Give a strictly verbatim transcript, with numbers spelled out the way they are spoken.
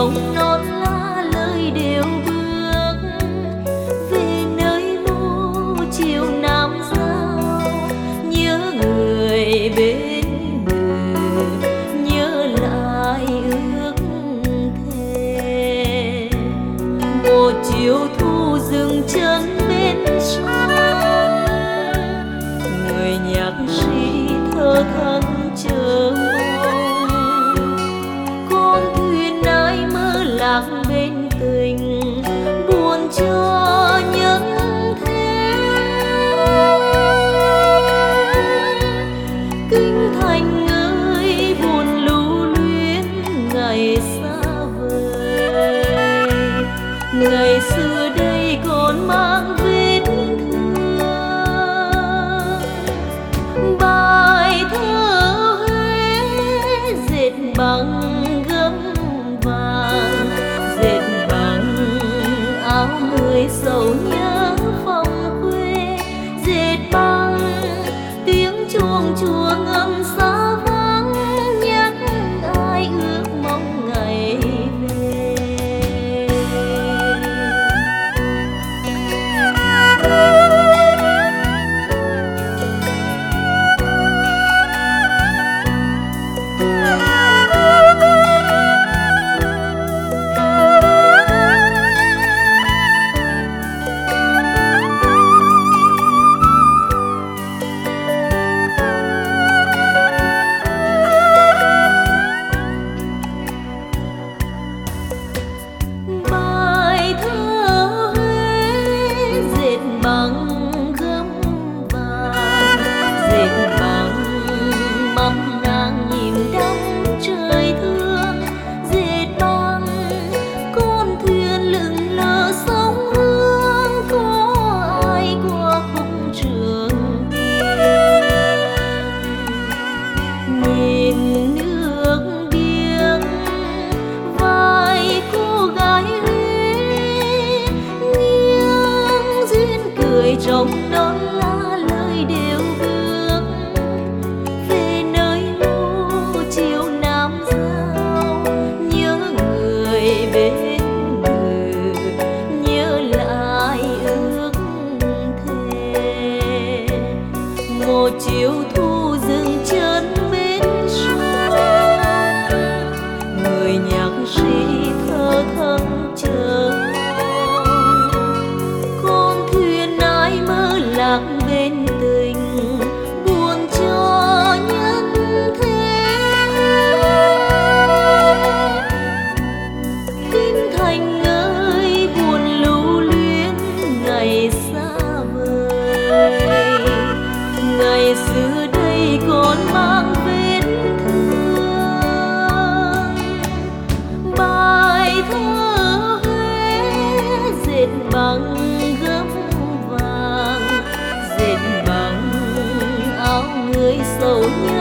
trong non lá lời đều bước về nơi mô chiều nam giao. Nhớ người bên bờ, nhớ lại ước thề. Một chiều thu dừng chân bên sông, người nhạc sĩ thơ thẫn chờ mong. Con thuyền ai mơ lạc bên tình, buồn cho nhân thế. Kinh thành ơi buồn lưu luyến ngày xa vời. Ngày xưa đây còn mang vết thương. Bài thơ Huế dệt bằng gấm vàng, dệt bằng áo người sầu nhớ phong quê, dệt bằng tiếng chuông chùa ngâm xa vắng, nhắc ai ước mong ngày về. Bài thơ Huế dệt bằng gấm vàng, dệt bằng mắt nàng nhìn đắm trời thương, dệt bằng con thuyền lững lờ sông Hương, có ai qua khúc trường biên. Nhìn nước biếc vai cô gái Huế, nghiêng duyên cười trong đón lá lời đều bước về nơi mô chiều nam giao. Nhớ người bên bờ, nhớ lại ước thề. Một chiều thu dừng chân bên sông, người nhạc sĩ thơ thẫn chờ mong. Con thuyền ai mơ lạc bên tình, buồn cho nhân thế. Kinh thành ơi buồn lưu luyến ngày xa vời. Ngày xưa đây còn mang vết thương. Bài thơ Huế dệt bằng gấm vàng, dệt bằng áo người sầu